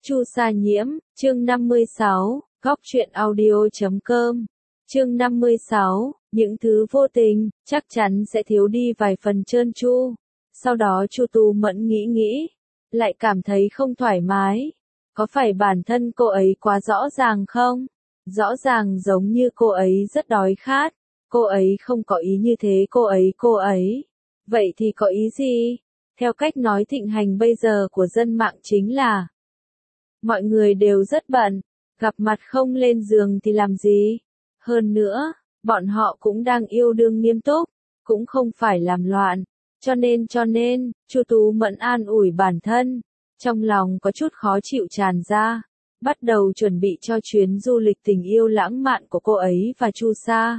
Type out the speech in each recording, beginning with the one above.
Chu Sa Nhiễm, chương 56, góc truyện audio.com. Chương 56, những thứ vô tình, chắc chắn sẽ thiếu đi vài phần trơn tru. Sau đó Chu Tu Mẫn nghĩ, lại cảm thấy không thoải mái. Có phải bản thân cô ấy quá rõ ràng không? Rõ ràng giống như cô ấy rất đói khát. Cô ấy không có ý như thế cô ấy. Vậy thì có ý gì? Theo cách nói thịnh hành bây giờ của dân mạng chính là mọi người đều rất bận, gặp mặt không lên giường thì làm gì? Hơn nữa, bọn họ cũng đang yêu đương nghiêm túc, cũng không phải làm loạn. Cho nên, Chu Tú Mẫn an ủi bản thân, trong lòng có chút khó chịu tràn ra, bắt đầu chuẩn bị cho chuyến du lịch tình yêu lãng mạn của cô ấy và Chu Sa.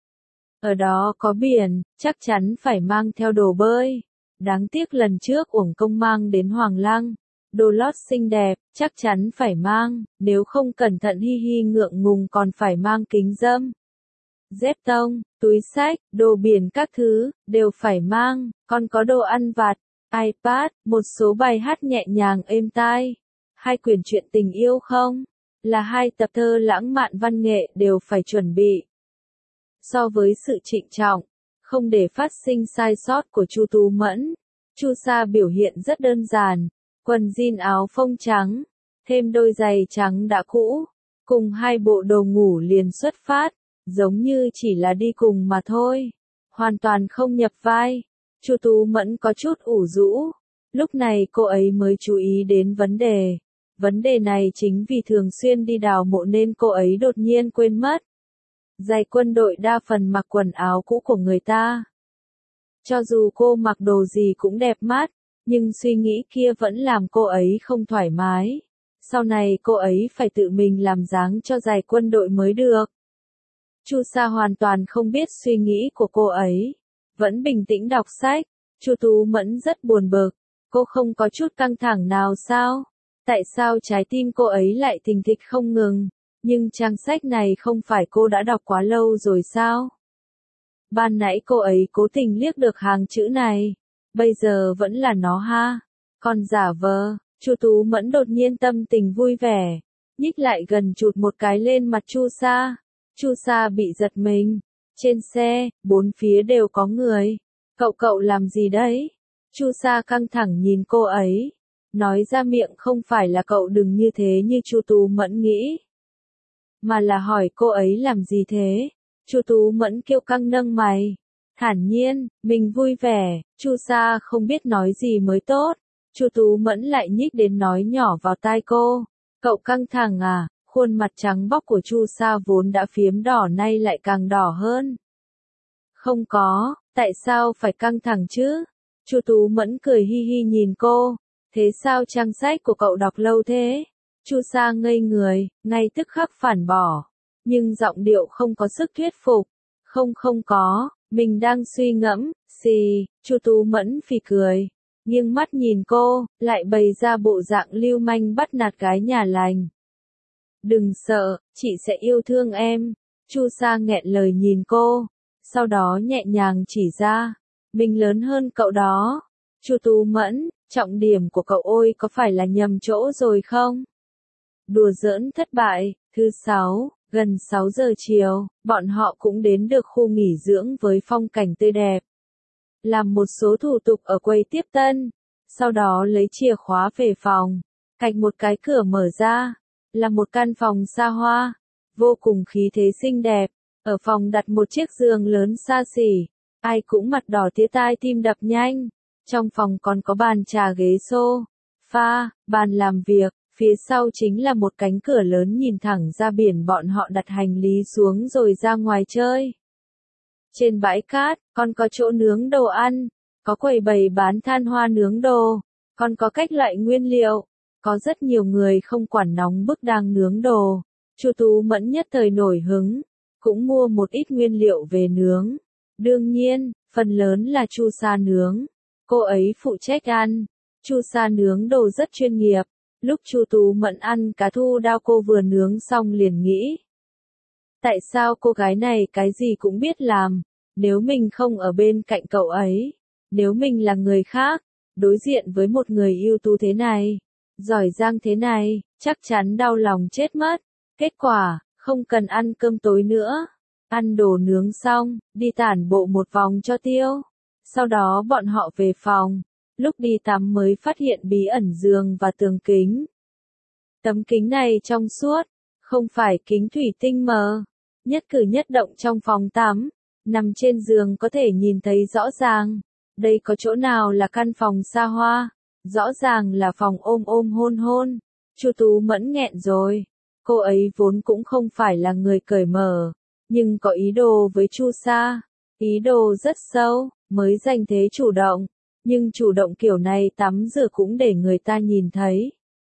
Ở đó có biển, chắc chắn phải mang theo đồ bơi. Đáng tiếc lần trước uổng công mang đến Hoàng Lăng. Đồ lót xinh đẹp, chắc chắn phải mang, nếu không cẩn thận hi hi ngượng ngùng còn phải mang kính râm. Dép tông, túi xách, đồ biển các thứ, đều phải mang, còn có đồ ăn vặt, iPad, một số bài hát nhẹ nhàng êm tai. 2 quyển truyện tình yêu không? Là 2 tập thơ lãng mạn văn nghệ đều phải chuẩn bị. So với sự trịnh trọng, không để phát sinh sai sót của Chu Tú Mẫn, Chu Sa biểu hiện rất đơn giản. Quần jean áo phông trắng, thêm đôi giày trắng đã cũ, cùng 2 bộ đồ ngủ liền xuất phát, giống như chỉ là đi cùng mà thôi, hoàn toàn không nhập vai. Chu Tú Mẫn có chút ủ rũ, lúc này cô ấy mới chú ý đến vấn đề này chính vì thường xuyên đi đào mộ nên cô ấy đột nhiên quên mất. Giày quân đội đa phần mặc quần áo cũ của người ta. Cho dù cô mặc đồ gì cũng đẹp mắt, nhưng suy nghĩ kia vẫn làm cô ấy không thoải mái. Sau này cô ấy phải tự mình làm dáng cho giày quân đội mới được. Chu Sa hoàn toàn không biết suy nghĩ của cô ấy, vẫn bình tĩnh đọc sách. Chu Tú Mẫn rất buồn bực, cô không có chút căng thẳng nào sao? Tại sao trái tim cô ấy lại thình thịch không ngừng? Nhưng trang sách này không phải cô đã đọc quá lâu rồi sao? Ban nãy cô ấy cố tình liếc được hàng chữ này. Bây giờ vẫn là nó ha. Còn giả vờ, Chu Tú Mẫn đột nhiên tâm tình vui vẻ, nhích lại gần chụt một cái lên mặt Chu Sa. Chu Sa bị giật mình. Trên xe, 4 phía đều có người. Cậu làm gì đấy? Chu Sa căng thẳng nhìn cô ấy. Nói ra miệng không phải là cậu đừng như thế như Chu Tú Mẫn nghĩ, mà là hỏi cô ấy làm gì thế? Chu Tú Mẫn kiêu căng nâng mày. Thản nhiên, mình vui vẻ. Chu Sa không biết nói gì mới tốt. Chu Tú Mẫn lại nhích đến nói nhỏ vào tai cô. Cậu căng thẳng à? Khuôn mặt trắng bóc của Chu Sa vốn đã phiếm đỏ nay lại càng đỏ hơn. Không có, tại sao phải căng thẳng chứ? Chu Tú Mẫn cười hi hi nhìn cô. Thế sao trang sách của cậu đọc lâu thế? Chu Sa ngây người, ngay tức khắc phản bỏ. Nhưng giọng điệu không có sức thuyết phục. Không có. Mình đang suy ngẫm, xì. Chu Tú Mẫn phì cười, nghiêng mắt nhìn cô, lại bày ra bộ dạng lưu manh bắt nạt gái nhà lành. Đừng sợ, chị sẽ yêu thương em. Chu Sa nghẹn lời nhìn cô, sau đó nhẹ nhàng chỉ ra, mình lớn hơn cậu đó. Chu Tú Mẫn, trọng điểm của cậu ôi có phải là nhầm chỗ rồi không? Đùa giỡn thất bại. Thứ 6. Gần 6 giờ chiều, bọn họ cũng đến được khu nghỉ dưỡng với phong cảnh tươi đẹp. Làm một số thủ tục ở quầy tiếp tân, sau đó lấy chìa khóa về phòng. Cạnh một cái cửa mở ra, là một căn phòng xa hoa, vô cùng khí thế xinh đẹp. Ở phòng đặt một chiếc giường lớn xa xỉ, ai cũng mặt đỏ tía tai tim đập nhanh. Trong phòng còn có bàn trà ghế sofa, bàn làm việc. Phía sau chính là một cánh cửa lớn nhìn thẳng ra biển. Bọn họ đặt hành lý xuống rồi ra ngoài chơi. Trên bãi cát, còn có chỗ nướng đồ ăn, có quầy bày bán than hoa nướng đồ, còn có các loại nguyên liệu. Có rất nhiều người không quản nóng bức đang nướng đồ. Chu Tú Mẫn nhất thời nổi hứng, cũng mua một ít nguyên liệu về nướng. Đương nhiên, phần lớn là Chu Sa nướng. Cô ấy phụ trách ăn. Chu Sa nướng đồ rất chuyên nghiệp. Lúc Chu Tú Mẫn ăn cá thu đao cô vừa nướng xong liền nghĩ. Tại sao cô gái này cái gì cũng biết làm? Nếu mình không ở bên cạnh cậu ấy, nếu mình là người khác, đối diện với một người ưu tú thế này, giỏi giang thế này, chắc chắn đau lòng chết mất. Kết quả, không cần ăn cơm tối nữa. Ăn đồ nướng xong, đi tản bộ một vòng cho tiêu. Sau đó bọn họ về phòng. Lúc đi tắm mới phát hiện bí ẩn giường và tường kính. Tấm kính này trong suốt, không phải kính thủy tinh mờ. Nhất cử nhất động trong phòng tắm, nằm trên giường có thể nhìn thấy rõ ràng. Đây có chỗ nào là căn phòng xa hoa, rõ ràng là phòng ôm ôm hôn hôn. Chu Tú Mẫn nghẹn rồi. Cô ấy vốn cũng không phải là người cởi mở, nhưng có ý đồ với Chu Sa. Ý đồ rất sâu, mới giành thế chủ động. Nhưng chủ động kiểu này tắm rửa cũng để người ta nhìn thấy.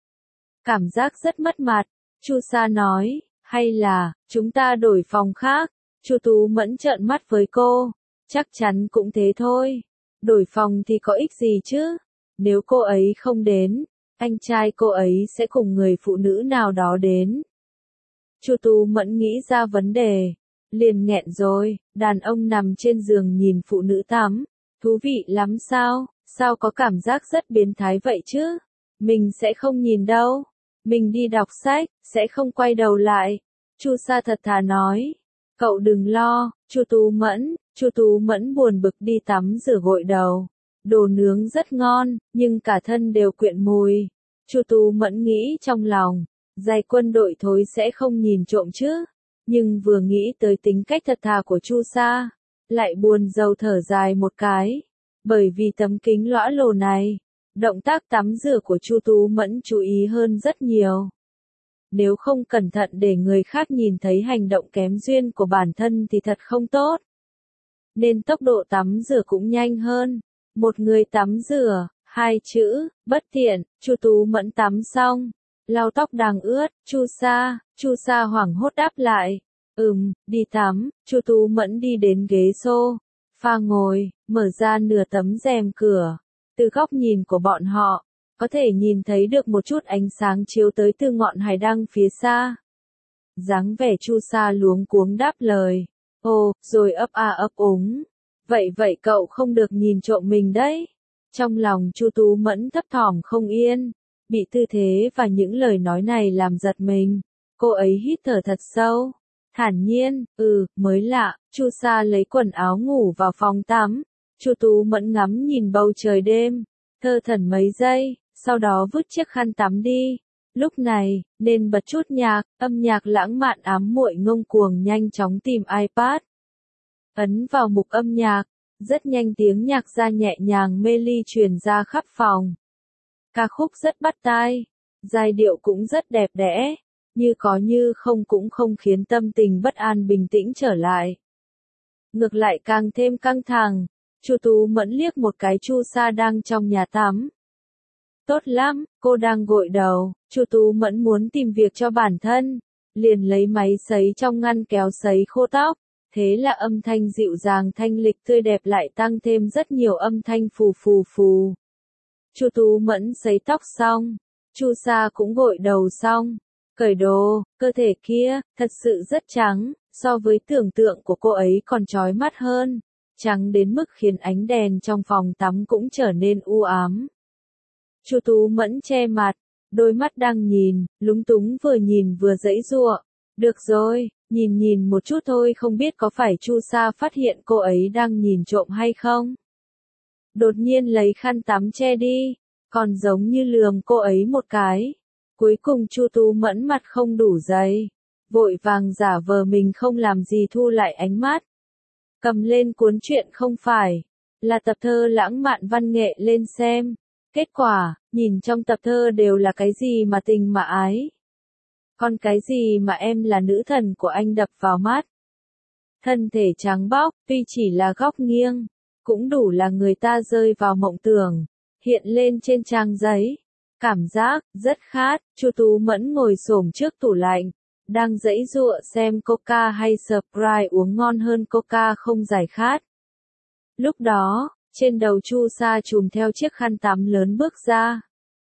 Cảm giác rất mất mặt. Chu Sa nói, hay là, chúng ta đổi phòng khác. Chu Tú Mẫn trợn mắt với cô. Chắc chắn cũng thế thôi. Đổi phòng thì có ích gì chứ? Nếu cô ấy không đến, anh trai cô ấy sẽ cùng người phụ nữ nào đó đến. Chu Tú Mẫn nghĩ ra vấn đề. Liền nghẹn rồi, đàn ông nằm trên giường nhìn phụ nữ tắm. Thú vị lắm sao? Sao có cảm giác rất biến thái vậy chứ? Mình sẽ không nhìn đâu. Mình đi đọc sách, sẽ không quay đầu lại. Chu Sa thật thà nói. Cậu đừng lo, Chu Tú Mẫn buồn bực đi tắm rửa gội đầu. Đồ nướng rất ngon, nhưng cả thân đều quyện mùi. Chu Tú Mẫn nghĩ trong lòng, giày quân đội thối sẽ không nhìn trộm chứ. Nhưng vừa nghĩ tới tính cách thật thà của Chu Sa, lại buồn rầu thở dài một cái. Bởi vì tấm kính lõa lồ này, động tác tắm rửa của Chu Tú Mẫn chú ý hơn rất nhiều. Nếu không cẩn thận để người khác nhìn thấy hành động kém duyên của bản thân thì thật không tốt. Nên tốc độ tắm rửa cũng nhanh hơn. Một người tắm rửa, 2 chữ, bất tiện. Chu Tú Mẫn tắm xong, lau tóc đang ướt. Chu Sa hoảng hốt đáp lại. Đi tắm. Chu Tú Mẫn đi đến ghế sofa ngồi, mở ra nửa tấm rèm cửa. Từ góc nhìn của bọn họ, có thể nhìn thấy được một chút ánh sáng chiếu tới từ ngọn hải đăng phía xa. Dáng vẻ Chu Sa luống cuống đáp lời. Ồ, rồi ấp úng. Vậy cậu không được nhìn trộm mình đấy. Trong lòng Chu Tú Mẫn thấp thỏm không yên, bị tư thế và những lời nói này làm giật mình. Cô ấy hít thở thật sâu, thản nhiên, mới lạ. Chu Sa lấy quần áo ngủ vào phòng tắm. Chu Tú Mẫn ngắm nhìn bầu trời đêm, thơ thẩn mấy giây, sau đó vứt chiếc khăn tắm đi. Lúc này, nên bật chút nhạc, âm nhạc lãng mạn ám muội ngông cuồng nhanh chóng tìm iPad. Ấn vào mục âm nhạc, rất nhanh tiếng nhạc ra nhẹ nhàng mê ly truyền ra khắp phòng. Ca khúc rất bắt tai, giai điệu cũng rất đẹp đẽ, như có như không cũng không khiến tâm tình bất an bình tĩnh trở lại. Ngược lại càng thêm căng thẳng. Chu Tú Mẫn liếc một cái Chu Sa đang trong nhà tắm. Tốt lắm, cô đang gội đầu. Chu Tú Mẫn muốn tìm việc cho bản thân, liền lấy máy sấy trong ngăn kéo sấy khô tóc. Thế là âm thanh dịu dàng thanh lịch tươi đẹp lại tăng thêm rất nhiều âm thanh phù phù phù. Chu Tú Mẫn sấy tóc xong, Chu Sa cũng gội đầu xong, cởi đồ, cơ thể kia, thật sự rất trắng, so với tưởng tượng của cô ấy còn chói mắt hơn. Trắng đến mức khiến ánh đèn trong phòng tắm cũng trở nên u ám. Chu Tú Mẫn che mặt, đôi mắt đang nhìn, lúng túng vừa nhìn vừa giãy giụa. Được rồi, nhìn một chút thôi, không biết có phải Chu Sa phát hiện cô ấy đang nhìn trộm hay không. Đột nhiên lấy khăn tắm che đi, còn giống như lườm cô ấy một cái. Cuối cùng Chu Tú Mẫn mặt không đủ dày, vội vàng giả vờ mình không làm gì thu lại ánh mắt. Cầm lên cuốn truyện không phải là tập thơ lãng mạn văn nghệ lên xem. Kết quả, nhìn trong tập thơ đều là cái gì mà tình mà ái. Còn cái gì mà em là nữ thần của anh đập vào mắt. Thân thể trắng bóc, tuy chỉ là góc nghiêng, cũng đủ là người ta rơi vào mộng tưởng, hiện lên trên trang giấy. Cảm giác, rất khát. Chu Tú Mẫn ngồi xổm trước tủ lạnh, đang giãy giụa xem Coca hay Sprite uống ngon hơn Coca không giải khát. Lúc đó, trên đầu Chu Sa trùm theo chiếc khăn tắm lớn bước ra.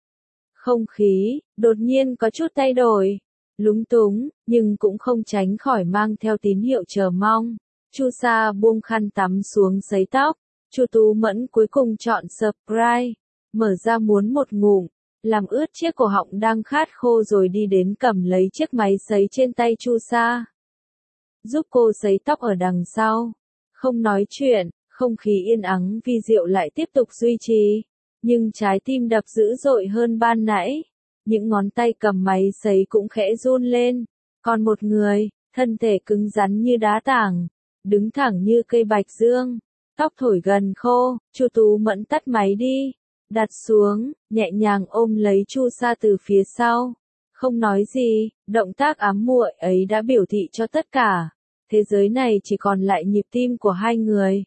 Không khí, đột nhiên có chút thay đổi. Lúng túng, nhưng cũng không tránh khỏi mang theo tín hiệu chờ mong. Chu Sa buông khăn tắm xuống sấy tóc. Chu Tú Mẫn cuối cùng chọn Sprite, mở ra muốn một ngụm, làm ướt chiếc cổ họng đang khát khô rồi đi đến cầm lấy chiếc máy sấy trên tay Chu Sa. Giúp cô sấy tóc ở đằng sau. Không nói chuyện, không khí yên ắng vi diệu lại tiếp tục duy trì. Nhưng trái tim đập dữ dội hơn ban nãy. Những ngón tay cầm máy sấy cũng khẽ run lên. Còn một người, thân thể cứng rắn như đá tảng, đứng thẳng như cây bạch dương, tóc thổi gần khô. Chu Tú Mẫn tắt máy đi, đặt xuống, nhẹ nhàng ôm lấy Chu Sa từ phía sau. Không nói gì, động tác ám muội ấy đã biểu thị cho tất cả. Thế giới này chỉ còn lại nhịp tim của hai người.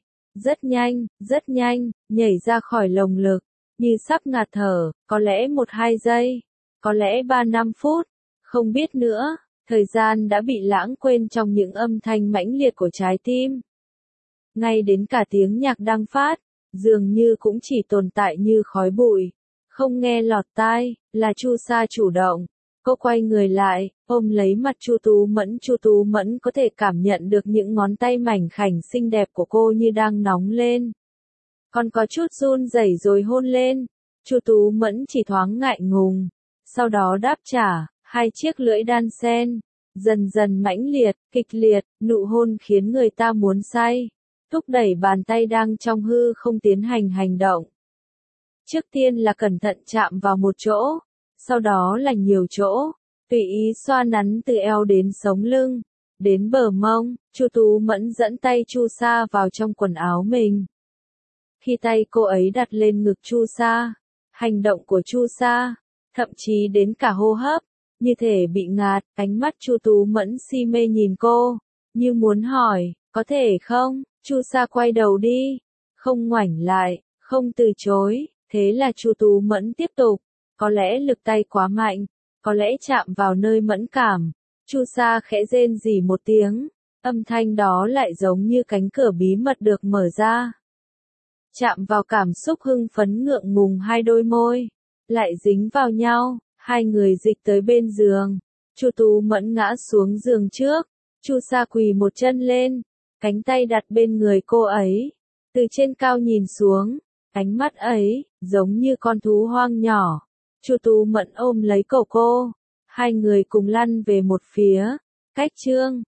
Rất nhanh, nhảy ra khỏi lồng ngực, như sắp ngạt thở, có lẽ 1-2 giây, có lẽ 3-5 phút, không biết nữa. Thời gian đã bị lãng quên trong những âm thanh mãnh liệt của trái tim. Ngay đến cả tiếng nhạc đang phát, dường như cũng chỉ tồn tại như khói bụi, không nghe lọt tai. Là Chu Sa chủ động. Cô quay người lại, ôm lấy mặt Chu Tú Mẫn. Chu Tú Mẫn có thể cảm nhận được những ngón tay mảnh khảnh xinh đẹp của cô như đang nóng lên. Còn có chút run rẩy rồi hôn lên. Chu Tú Mẫn chỉ thoáng ngại ngùng, sau đó đáp trả, hai chiếc lưỡi đan xen, dần dần mãnh liệt, kịch liệt, nụ hôn khiến người ta muốn say, thúc đẩy bàn tay đang trong hư không tiến hành hành động. Trước tiên là cẩn thận chạm vào một chỗ, sau đó là nhiều chỗ, tùy ý xoa nắn từ eo đến sống lưng, đến bờ mông. Chu Tú Mẫn dẫn tay Chu Sa vào trong quần áo mình. Khi tay cô ấy đặt lên ngực Chu Sa, hành động của Chu Sa, thậm chí đến cả hô hấp, như thể bị ngạt. Ánh mắt Chu Tú Mẫn si mê nhìn cô, như muốn hỏi, có thể không? Chu Sa quay đầu đi, không ngoảnh lại, không từ chối. Thế là Chu Tú Mẫn tiếp tục. Có lẽ lực tay quá mạnh, có lẽ chạm vào nơi mẫn cảm. Chu Sa khẽ rên rỉ một tiếng, âm thanh đó lại giống như cánh cửa bí mật được mở ra. Chạm vào cảm xúc hưng phấn ngượng ngùng, hai đôi môi lại dính vào nhau, hai người dịch tới bên giường. Chu Tú Mẫn ngã xuống giường trước, Chu Sa quỳ một chân lên, cánh tay đặt bên người cô ấy, từ trên cao nhìn xuống, ánh mắt ấy giống như con thú hoang nhỏ. Chu Tú Mẫn ôm lấy cổ cô, hai người cùng lăn về một phía. Cách chương